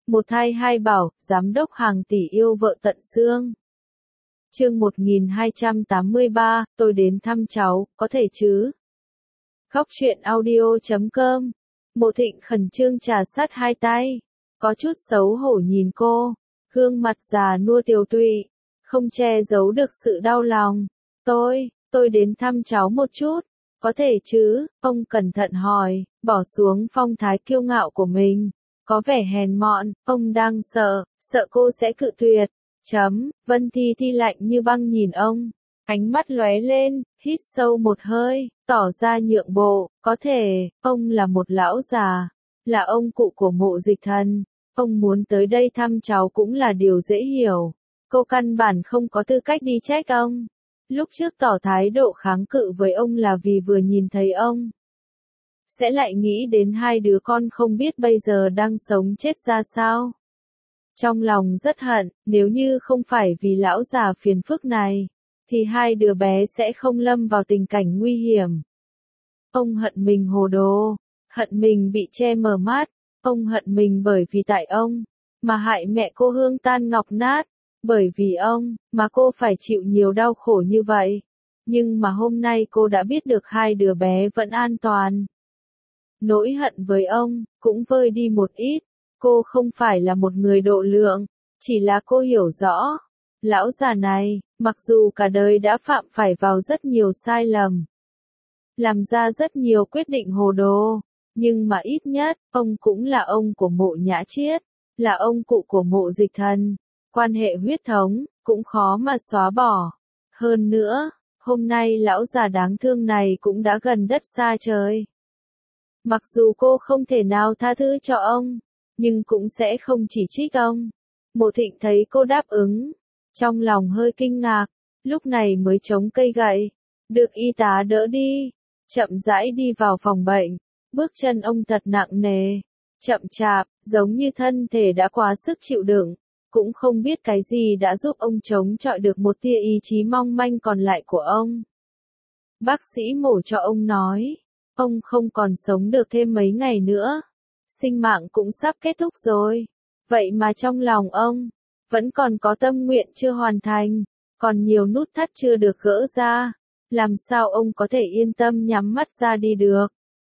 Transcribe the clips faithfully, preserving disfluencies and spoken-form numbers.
Một thai hai bảo, giám đốc hàng tỷ yêu vợ tận xương. Chương một nghìn hai trăm tám mươi ba, tôi đến thăm cháu, có thể chứ? Góc truyện audio chấm com. Mộ Thịnh khẩn trương trà sát hai tay, có chút xấu hổ nhìn cô, gương mặt già nua tiều tụy, không che giấu được sự đau lòng. Tôi, tôi đến thăm cháu một chút, có thể chứ? Ông cẩn thận hỏi, bỏ xuống phong thái kiêu ngạo của mình, có vẻ hèn mọn, ông đang sợ, sợ cô sẽ cự tuyệt. Chấm, Vân Thi Thi lạnh như băng nhìn ông, ánh mắt lóe lên, hít sâu một hơi, tỏ ra nhượng bộ, có thể, ông là một lão già, là ông cụ của Mộ Dịch Thần, ông muốn tới đây thăm cháu cũng là điều dễ hiểu, cô căn bản không có tư cách đi trách ông. Lúc trước tỏ thái độ kháng cự với ông là vì vừa nhìn thấy ông sẽ lại nghĩ đến hai đứa con không biết bây giờ đang sống chết ra sao. Trong lòng rất hận, nếu như không phải vì lão già phiền phức này, thì hai đứa bé sẽ không lâm vào tình cảnh nguy hiểm. Ông hận mình hồ đồ, hận mình bị che mờ mắt, ông hận mình bởi vì tại ông, mà hại mẹ cô hương tan ngọc nát, bởi vì ông, mà cô phải chịu nhiều đau khổ như vậy. Nhưng mà hôm nay cô đã biết được hai đứa bé vẫn an toàn. Nỗi hận với ông, cũng vơi đi một ít. Cô không phải là một người độ lượng, chỉ là cô hiểu rõ. Lão già này, mặc dù cả đời đã phạm phải vào rất nhiều sai lầm, làm ra rất nhiều quyết định hồ đồ, nhưng mà ít nhất, ông cũng là ông của Mộ Nhã Chiết, là ông cụ của Mộ Dịch Thần. Quan hệ huyết thống, cũng khó mà xóa bỏ. Hơn nữa, hôm nay lão già đáng thương này cũng đã gần đất xa trời. Mặc dù cô không thể nào tha thứ cho ông, nhưng cũng sẽ không chỉ trích ông. Mộ Thịnh thấy cô đáp ứng, trong lòng hơi kinh ngạc, lúc này mới chống cây gậy, được y tá đỡ đi, chậm rãi đi vào phòng bệnh, bước chân ông thật nặng nề, chậm chạp, giống như thân thể đã quá sức chịu đựng, cũng không biết cái gì đã giúp ông chống chọi được một tia ý chí mong manh còn lại của ông. Bác sĩ mổ cho ông nói, ông không còn sống được thêm mấy ngày nữa. Sinh mạng cũng sắp kết thúc rồi. Vậy mà trong lòng ông, vẫn còn có tâm nguyện chưa hoàn thành, còn nhiều nút thắt chưa được gỡ ra. Làm sao ông có thể yên tâm nhắm mắt ra đi được?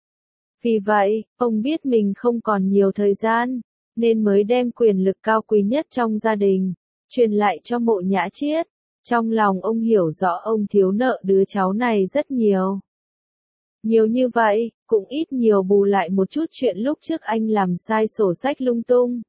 Vì vậy, ông biết mình không còn nhiều thời gian, nên mới đem quyền lực cao quý nhất trong gia đình, truyền lại cho Mộ Nhã Chiết. Trong lòng ông hiểu rõ ông thiếu nợ đứa cháu này rất nhiều. Nhiều như vậy, cũng ít nhiều bù lại một chút chuyện lúc trước anh làm sai sổ sách lung tung.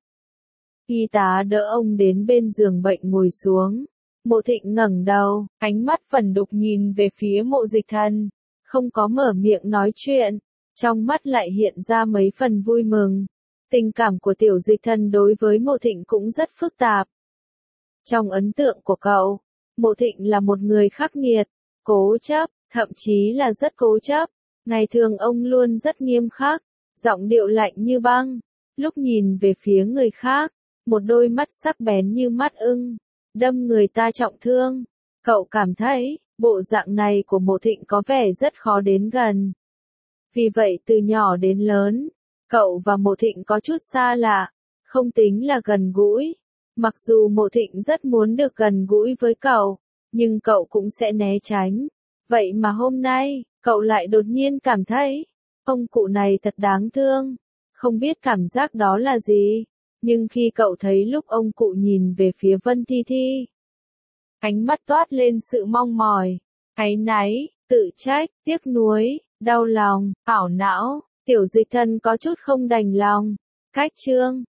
Y tá đỡ ông đến bên giường bệnh ngồi xuống. Mộ Thịnh ngẩng đầu, ánh mắt phẫn đục nhìn về phía Mộ Dịch Thần, không có mở miệng nói chuyện, trong mắt lại hiện ra mấy phần vui mừng. Tình cảm của Tiểu Dịch Thần đối với Mộ Thịnh cũng rất phức tạp. Trong ấn tượng của cậu, Mộ Thịnh là một người khắc nghiệt, cố chấp, thậm chí là rất cố chấp. Ngày thường ông luôn rất nghiêm khắc, giọng điệu lạnh như băng. Lúc nhìn về phía người khác, một đôi mắt sắc bén như mắt ưng, đâm người ta trọng thương. Cậu cảm thấy, bộ dạng này của Mộ Thịnh có vẻ rất khó đến gần. Vì vậy từ nhỏ đến lớn, cậu và Mộ Thịnh có chút xa lạ, không tính là gần gũi. Mặc dù Mộ Thịnh rất muốn được gần gũi với cậu, nhưng cậu cũng sẽ né tránh. Vậy mà hôm nay, cậu lại đột nhiên cảm thấy, ông cụ này thật đáng thương. Không biết cảm giác đó là gì, nhưng khi cậu thấy lúc ông cụ nhìn về phía Vân Thi Thi, ánh mắt toát lên sự mong mỏi, áy náy, tự trách, tiếc nuối, đau lòng, ảo não, Tiểu Dịch Thần có chút không đành lòng. Cách chương